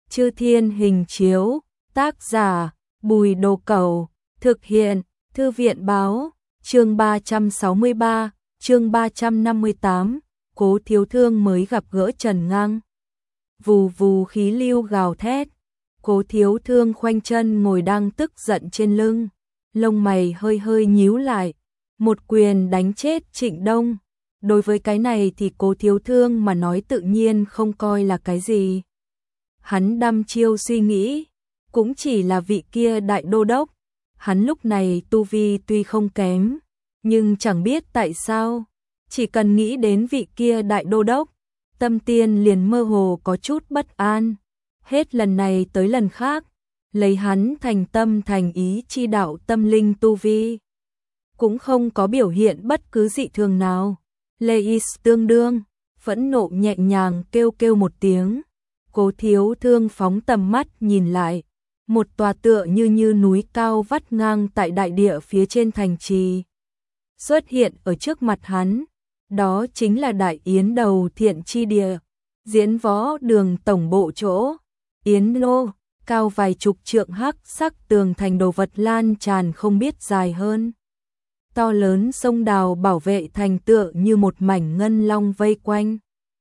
Chư Thiên Hình Chiếu, tác giả Bùi Đồ Cẩu, thực hiện Thư viện Báo, chương 363, chương 358, Cố Thiếu Thương mới gặp gỡ Trần Ngang. Vù vù khí lưu gào thét, Cố Thiếu Thương khoanh chân ngồi đang tức giận trên lưng, lông mày hơi hơi nhíu lại, một quyền đánh chết Trịnh Đông. Đối với cái này thì Cố Thiếu Thương mà nói tự nhiên không coi là cái gì. Hắn đăm chiêu suy nghĩ, cũng chỉ là vị kia đại đô đốc. Hắn lúc này tu vi tuy không kém, nhưng chẳng biết tại sao, chỉ cần nghĩ đến vị kia đại đô đốc, tâm tiên liền mơ hồ có chút bất an. Hết lần này tới lần khác, lấy hắn thành tâm thành ý chi đạo tâm linh tu vi, cũng không có biểu hiện bất cứ dị thường nào. Leis tương đương, phẫn nộ nhẹ nhàng kêu kêu một tiếng. Cố Thiếu Thương phóng tầm mắt nhìn lại, một tòa tựa như núi cao vắt ngang tại đại địa phía trên thành trì xuất hiện ở trước mặt hắn. Đó chính là Đại Yến Đầu Thiện Chi Địa, diễn võ đường tổng bộ chỗ. Yến lô, cao vài chục trượng, hắc sắc tường thành đồ vật lan tràn không biết dài hơn. To lớn sông đào bảo vệ thành tựa như một mảnh ngân long vây quanh.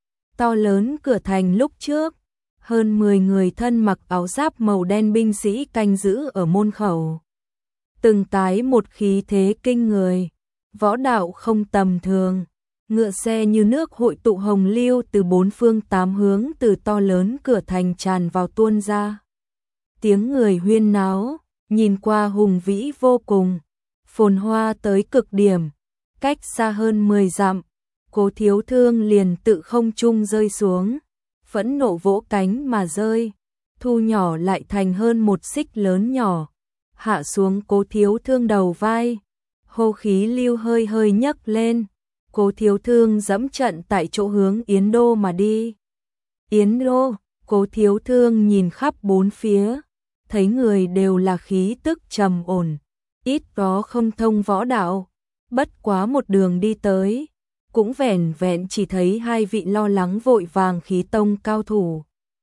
To lớn cửa thành lúc trước, hơn 10 người thân mặc áo giáp màu đen binh sĩ canh giữ ở môn khẩu. Từng tái một khí thế kinh người, võ đạo không tầm thường, ngựa xe như nước hội tụ hồng lưu từ bốn phương tám hướng từ to lớn cửa thành tràn vào tuôn ra. Tiếng người huyên náo, nhìn qua hùng vĩ vô cùng, phồn hoa tới cực điểm, cách xa hơn 10 dặm, Cố Thiếu Thương liền tự không trung rơi xuống, phẫn nộ vỗ cánh mà rơi, thu nhỏ lại thành hơn một xích lớn nhỏ, hạ xuống Cố Thiếu Thương đầu vai. Hô khí lưu hơi hơi nhấc lên, Cố Thiếu Thương dẫm trận tại chỗ hướng Yến Đô mà đi. Yến Đô, Cố Thiếu Thương nhìn khắp bốn phía, thấy người đều là khí tức trầm ổn, ít có không thông võ đạo, bất quá một đường đi tới, cũng vẻn vẹn chỉ thấy hai vị lo lắng vội vàng khí tông cao thủ.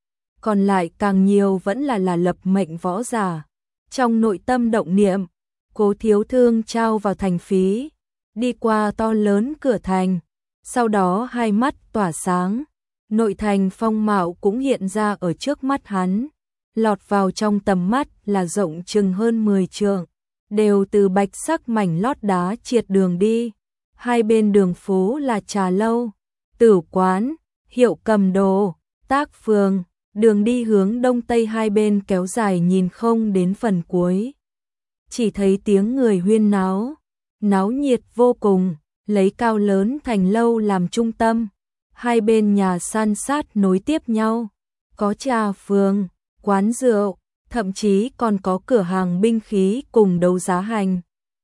Còn lại càng nhiều vẫn là lập mệnh võ giả. Trong nội tâm động niệm, Cố Thiếu Thương trao vào thành phí, đi qua to lớn cửa thành, sau đó hai mắt tỏa sáng, nội thành phong mạo cũng hiện ra ở trước mắt hắn, lọt vào trong tầm mắt là rộng chừng hơn 10 trượng, đều từ bạch sắc mảnh lót đá triệt đường đi. Hai bên đường phố là trà lâu, tử quán, hiệu cầm đồ, tác phường, đường đi hướng đông tây hai bên kéo dài nhìn không đến phần cuối. Chỉ thấy tiếng người huyên náo, náo nhiệt vô cùng, lấy cao lớn thành lâu làm trung tâm, hai bên nhà san sát nối tiếp nhau, có trà phường, quán rượu, thậm chí còn có cửa hàng binh khí cùng đấu giá hành.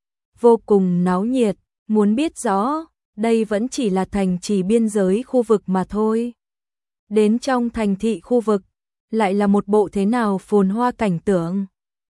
Vô cùng náo nhiệt. Muốn biết rõ, đây vẫn chỉ là thành trì biên giới khu vực mà thôi. Đến trong thành thị khu vực, lại là một bộ thế nào phồn hoa cảnh tượng.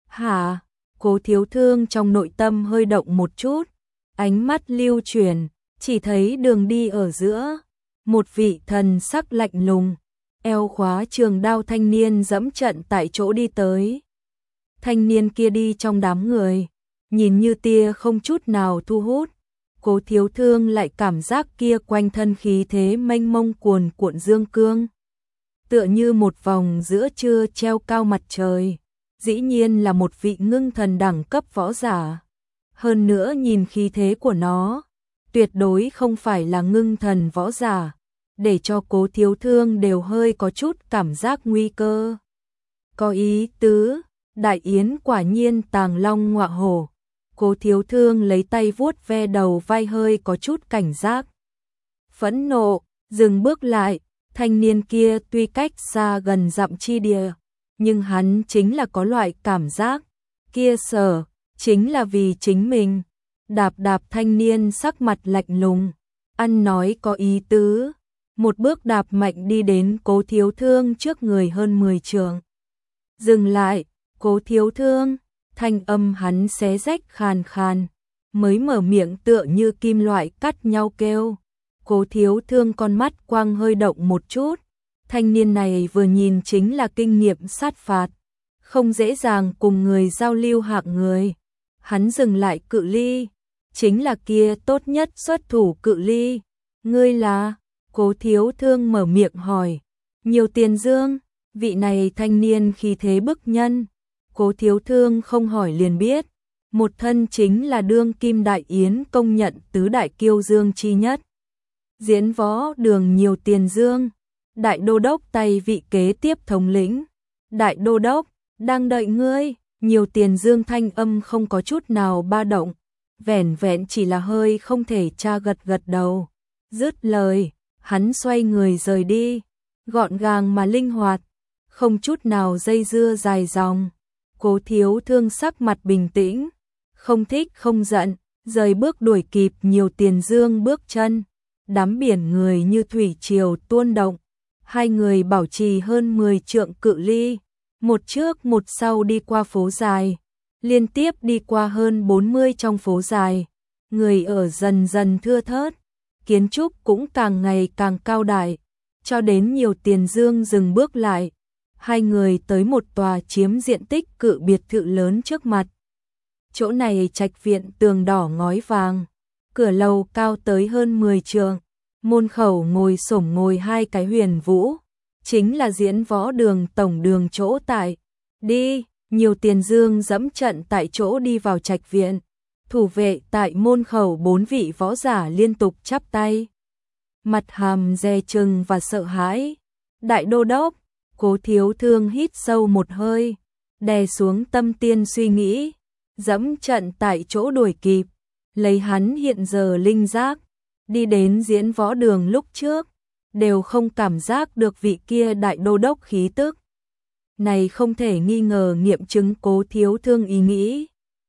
Hả? Cố Thiếu Thương trong nội tâm hơi động một chút, ánh mắt lưu chuyển, chỉ thấy đường đi ở giữa, một vị thần sắc lạnh lùng, eo khóa trường đao thanh niên dẫm trận tại chỗ đi tới. Thanh niên kia đi trong đám người, nhìn như tia không chút nào thu hút. Cố Thiếu Thương lại cảm giác kia quanh thân khí thế mênh mông cuồn cuộn dương cương, tựa như một vòng giữa trưa treo cao mặt trời, dĩ nhiên là một vị ngưng thần đẳng cấp võ giả. Hơn nữa nhìn khí thế của nó, tuyệt đối không phải là ngưng thần võ giả, để cho Cố Thiếu Thương đều hơi có chút cảm giác nguy cơ. Có ý tứ, Đại Yến quả nhiên tàng long ngọa hổ. Cố Thiếu Thương lấy tay vuốt ve đầu vai hơi có chút cảnh giác. Phẫn nộ, dừng bước lại, thanh niên kia tuy cách xa gần dặm chi địa, nhưng hắn chính là có loại cảm giác, kia sở, chính là vì chính mình. Đạp đạp thanh niên sắc mặt lạnh lùng, ăn nói có ý tứ, một bước đạp mạnh đi đến Cố Thiếu Thương trước người hơn 10 trượng. Dừng lại, Cố Thiếu Thương. Thanh âm hắn xé rách khàn khàn, mới mở miệng tựa như kim loại cắt nhau kêu. Cố Thiếu Thương con mắt quang hơi động một chút, Thanh niên này vừa nhìn chính là kinh nghiệm sát phạt, không dễ dàng cùng người giao lưu hạng người. Hắn dừng lại cự ly, chính là kia tốt nhất xuất thủ cự ly. Ngươi là? Cố Thiếu Thương mở miệng hỏi. Nhiều Tiền Dương, vị này thanh niên khí thế bức nhân. Cố Thiếu Thương không hỏi liền biết, một thân chính là đương kim đại yến công nhận tứ đại kiêu dương chi nhất. Diễn võ đường Nhiều Tiền Dương, đại đô đốc tay vị kế tiếp thống lĩnh. Đại đô đốc, đang đợi ngươi. Nhiều Tiền Dương thanh âm không có chút nào ba động, vẻn vẹn chỉ là hơi không thể tra gật gật đầu. Dứt lời, hắn xoay người rời đi, gọn gàng mà linh hoạt, không chút nào dây dưa dài dòng. Cố Thiếu Thương sắc mặt bình tĩnh, không thích không giận, rời bước đuổi kịp Nhiều Tiền Dương bước chân. Đám biển người như thủy triều tuôn động, hai người bảo trì hơn 10 trượng cự ly, một trước một sau đi qua phố dài, liên tiếp đi qua hơn 40 trong phố dài. Người ở dần dần thưa thớt, kiến trúc cũng càng ngày càng cao đại, cho đến Nhiều Tiền Dương dừng bước lại. Hai người tới một tòa chiếm diện tích cự biệt thự lớn trước mặt. Chỗ này trạch viện tường đỏ ngói vàng, cửa lầu cao tới hơn 10 trượng, môn khẩu ngồi hai cái huyền vũ, chính là diễn võ đường tổng đường chỗ tại. Đi, Nhiều Tiền Dương dẫm trận tại chỗ đi vào trạch viện. Thủ vệ tại môn khẩu 4 vị võ giả liên tục chắp tay, mặt hàm dè chừng và sợ hãi. Đại đô đốc, Cố Thiếu Thương hít sâu một hơi, đè xuống tâm tiên suy nghĩ, dẫm trận tại chỗ đuổi kịp, lấy hắn hiện giờ linh giác, đi đến diễn võ đường lúc trước, đều không cảm giác được vị kia đại đô đốc khí tức. Này không thể nghi ngờ nghiệm chứng Cố Thiếu Thương ý nghĩ.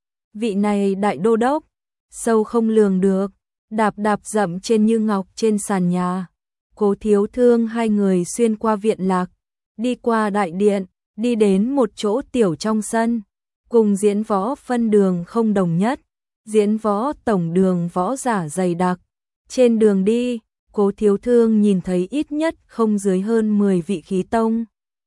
Vị này đại đô đốc, sâu không lường được, đạp đạp dậm trên như ngọc trên sàn nhà. Cố Thiếu Thương hai người xuyên qua viện lạc, đi qua đại điện, đi đến một chỗ tiểu trong sân, cùng diễn võ phân đường không đồng nhất, diễn võ tổng đường võ giả dày đặc. Trên đường đi, Cố Thiếu Thương nhìn thấy ít nhất không dưới hơn 10 vị khí tông.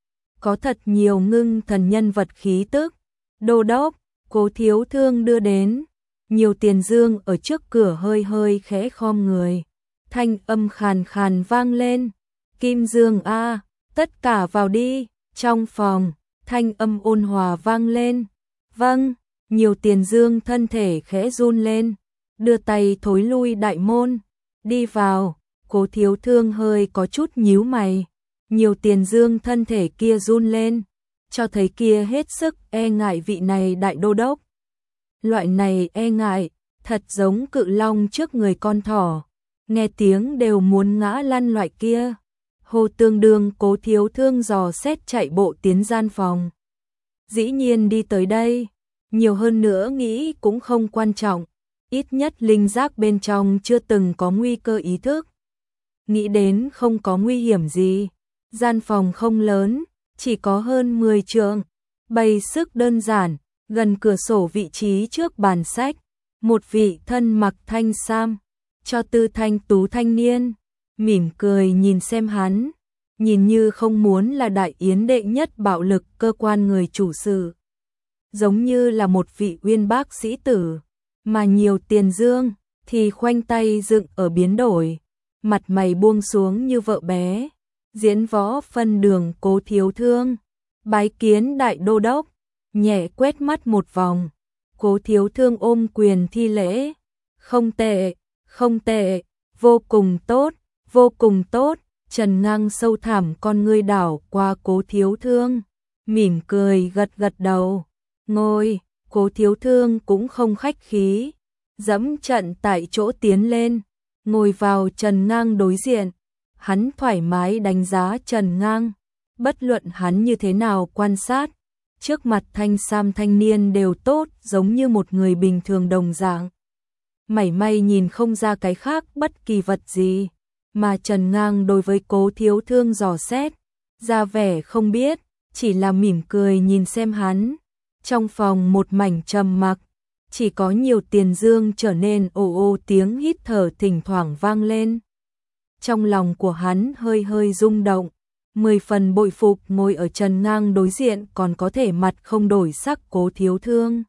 Có thật nhiều ngưng thần nhân vật khí tức. Đô đốc, Cố Thiếu Thương đưa đến. Nhiều Tiền Dương ở trước cửa hơi hơi khẽ khom người. Thanh âm khàn khàn vang lên. Kim Dương a, tất cả vào đi. Trong phòng, thanh âm ôn hòa vang lên. Vâng, Nhiều Tiền Dương thân thể khẽ run lên, đưa tay thối lui đại môn. Đi vào. Cố Thiếu Thương hơi có chút nhíu mày. Nhiều Tiền Dương thân thể kia run lên, cho thấy kia hết sức e ngại vị này đại đô đốc. Loại này e ngại, thật giống cự long trước người con thỏ, nghe tiếng đều muốn ngã lăn loại kia. Hồ tương đương Cố Thiếu Thương dò xét chạy bộ tiến gian phòng. Dĩ nhiên đi tới đây, nhiều hơn nữa nghĩ cũng không quan trọng, ít nhất linh giác bên trong chưa từng có nguy cơ ý thức. Nghĩ đến không có nguy hiểm gì, gian phòng không lớn, chỉ có hơn 10 trượng, bày sức đơn giản, gần cửa sổ vị trí trước bàn sách, một vị thân mặc thanh sam, cho tư thanh tú thanh niên, mỉm cười nhìn xem hắn, nhìn như không muốn là đại yến đệ nhất bạo lực cơ quan người chủ sự. Giống như là một vị uyên bác sĩ tử, mà Nhiều Tiền Dương thì khoanh tay dựng ở biến đổi, mặt mày buông xuống như vợ bé. Diễn võ phân đường Cố Thiếu Thương, bái kiến đại đô đốc, nhẹ quét mắt một vòng. Cố Thiếu Thương ôm quyền thi lễ. Không tệ, không tệ, vô cùng tốt, vô cùng tốt. Trần Ngang sâu thẳm con ngươi đảo qua Cố Thiếu Thương, mỉm cười gật gật đầu. Ngồi. Cố Thiếu Thương cũng không khách khí, dẫm trận tại chỗ tiến lên, ngồi vào Trần Ngang đối diện. Hắn thoải mái đánh giá Trần Ngang, bất luận hắn như thế nào quan sát, trước mặt thanh sam thanh niên đều tốt, giống như một người bình thường đồng dạng. Mảy may nhìn không ra cái khác bất kỳ vật gì, mà Trần Ngang đối với Cố Thiếu Thương dò xét, ra vẻ không biết, chỉ là mỉm cười nhìn xem hắn. Trong phòng một mảnh trầm mặc, chỉ có Nhiều Tiền Dương trở nên ồ ồ tiếng hít thở thỉnh thoảng vang lên. Trong lòng của hắn hơi hơi rung động, 10 phần bội phục ngồi ở Trần Ngang đối diện còn có thể mặt không đổi sắc Cố Thiếu Thương.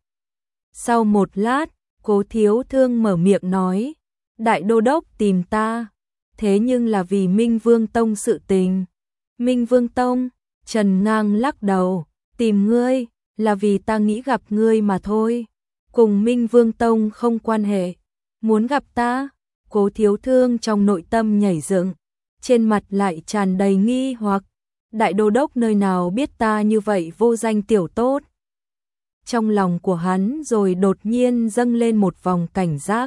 Sau một lát, Cố Thiếu Thương mở miệng nói, Đại Đô Đốc tìm ta, thế nhưng là vì Minh Vương Tông sự tình. Minh Vương Tông, Trần Ngang lắc đầu, tìm ngươi, là vì ta nghĩ gặp ngươi mà thôi, cùng Minh Vương Tông không quan hệ, muốn gặp ta. Cố Thiếu Thương trong nội tâm nhảy dựng, trên mặt lại tràn đầy nghi hoặc, Đại Đô Đốc nơi nào biết ta như vậy vô danh tiểu tốt. Trong lòng của hắn rồi đột nhiên dâng lên một vòng cảnh giác,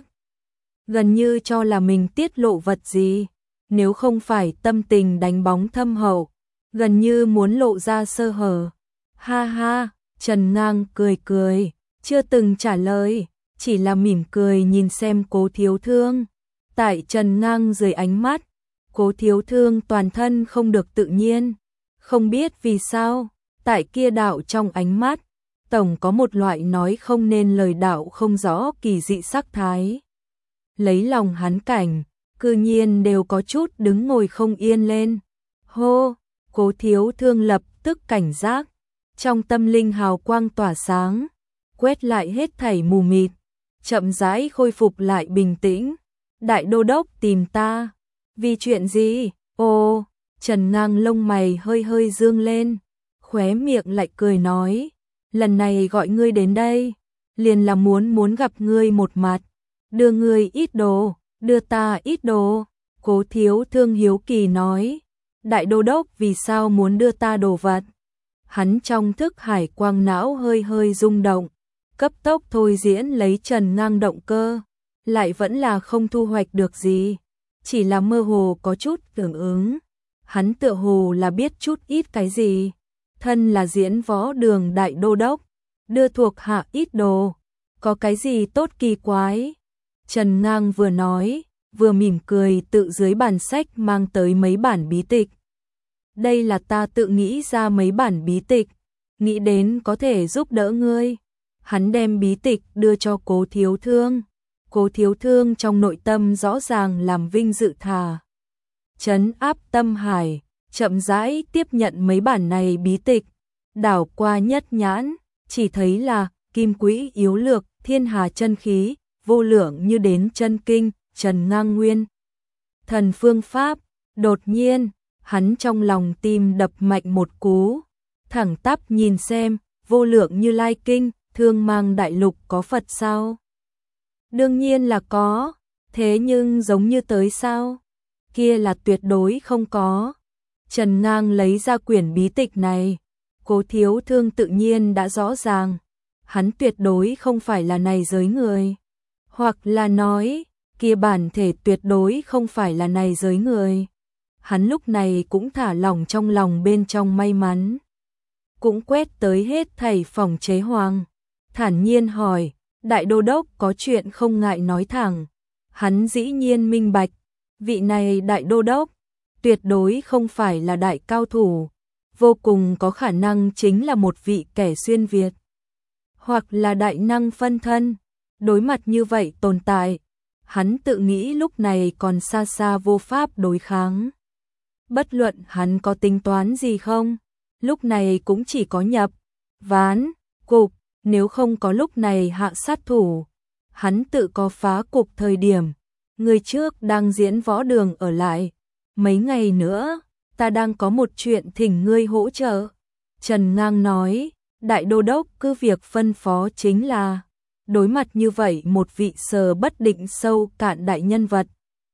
gần như cho là mình tiết lộ vật gì, nếu không phải tâm tình đánh bóng thâm hậu, gần như muốn lộ ra sơ hở. Ha ha, Trần Ngang cười cười, chưa từng trả lời, chỉ là mỉm cười nhìn xem Cố Thiếu Thương. Tại Trần Ngang dưới ánh mắt, Cố Thiếu Thương toàn thân không được tự nhiên, không biết vì sao, tại kia đạo trong ánh mắt, tổng có một loại nói không nên lời đạo không rõ kỳ dị sắc thái. Lấy lòng hắn cảnh, cư nhiên đều có chút đứng ngồi không yên lên. Hô, Cố Thiếu Thương lập tức cảnh giác, trong tâm linh hào quang tỏa sáng, quét lại hết thảy mù mịt, chậm rãi khôi phục lại bình tĩnh. Đại Đô Đốc tìm ta, vì chuyện gì? Ồ, Trần Ngang lông mày hơi hơi dương lên, khóe miệng lại cười nói, lần này gọi ngươi đến đây, liền là muốn gặp ngươi một mặt, đưa ngươi ít đồ, đưa ta ít đồ. Cố Thiếu Thương hiếu kỳ nói, Đại Đô Đốc vì sao muốn đưa ta đồ vật? Hắn trong thức hải quang não hơi hơi rung động, cấp tốc thôi diễn lấy Trần Ngang động cơ, lại vẫn là không thu hoạch được gì, chỉ là mơ hồ có chút tưởng ứng. Hắn tựa hồ là biết chút ít cái gì, thân là diễn võ đường Đại Đô Đốc, đưa thuộc hạ ít đồ, có cái gì tốt kỳ quái? Trần Ngang vừa nói, vừa mỉm cười tự dưới bàn sách mang tới mấy bản bí tịch. Đây là ta tự nghĩ ra mấy bản bí tịch, nghĩ đến có thể giúp đỡ ngươi. Hắn đem bí tịch đưa cho Cố Thiếu Thương. Cố Thiếu Thương trong nội tâm rõ ràng làm vinh dự thà. Trấn áp tâm hải, chậm rãi tiếp nhận mấy bản này bí tịch, đảo qua nhất nhãn, chỉ thấy là kim quỹ yếu lược, thiên hà chân khí, vô lượng như đến chân kinh, Trần Ngang nguyên. Thần phương pháp, đột nhiên, hắn trong lòng tim đập mạnh một cú, thẳng tắp nhìn xem, vô lượng như lai kinh, thương mang đại lục có Phật sao? Đương nhiên là có, thế nhưng giống như tới sao? Kia là tuyệt đối không có. Trần Ngang lấy ra quyển bí tịch này, Cố Thiếu Thương tự nhiên đã rõ ràng, hắn tuyệt đối không phải là này giới người, hoặc là nói, kia bản thể tuyệt đối không phải là này giới người. Hắn lúc này cũng thả lỏng trong lòng bên trong may mắn, cũng quét tới hết thảy phòng chế hoàng, thản nhiên hỏi, Đại Đô Đốc có chuyện không ngại nói thẳng. Hắn dĩ nhiên minh bạch, vị này Đại Đô Đốc tuyệt đối không phải là đại cao thủ, vô cùng có khả năng chính là một vị kẻ xuyên Việt, hoặc là đại năng phân thân. Đối mặt như vậy tồn tại, hắn tự nghĩ lúc này còn xa xa vô pháp đối kháng. Bất luận hắn có tính toán gì không, lúc này cũng chỉ có nhập, ván, cục, nếu không có lúc này hạ sát thủ. Hắn tự có phá cục thời điểm, người trước đang diễn võ đường ở lại, mấy ngày nữa, ta đang có một chuyện thỉnh ngươi hỗ trợ. Trần Ngang nói, Đại Đô Đốc cứ việc phân phó chính là, đối mặt như vậy một vị sờ bất định sâu cạn đại nhân vật,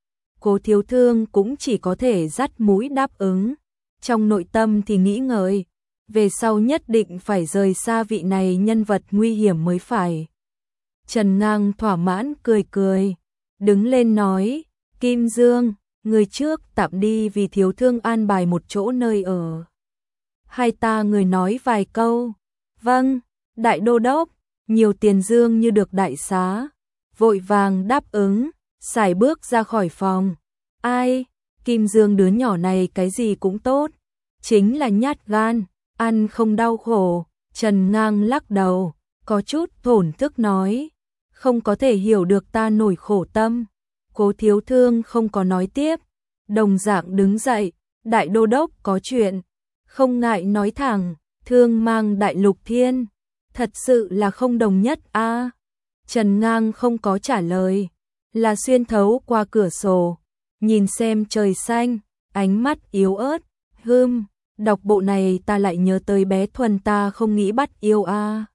Cố Thiếu Thương cũng chỉ có thể dắt mũi đáp ứng, trong nội tâm thì nghĩ ngợi, về sau nhất định phải rời xa vị này nhân vật nguy hiểm mới phải. Trần Ngang thỏa mãn cười cười, đứng lên nói, Kim Dương, người trước tạm đi vì Thiếu Thương an bài một chỗ nơi ở. Hai ta người nói vài câu. Vâng, Đại Đô Đốc. Nhiều tiền dương như được đại xá, vội vàng đáp ứng, sải bước ra khỏi phòng. Ai, Kim Dương đứa nhỏ này cái gì cũng tốt, chính là nhát gan, ăn không đau khổ. Trần Ngang lắc đầu, có chút thổn thức nói, không có thể hiểu được ta nổi khổ tâm. Cố Thiếu Thương không có nói tiếp, đồng dạng đứng dậy, Đại đô đốc có chuyện, không ngại nói thẳng, Thương Mang Đại Lục Thiên, thật sự là không đồng nhất a. Trần Ngang không có trả lời, là xuyên thấu qua cửa sổ, nhìn xem trời xanh, ánh mắt yếu ớt, đọc bộ này ta lại nhớ tới bé Thuần ta không nghĩ bắt yêu a.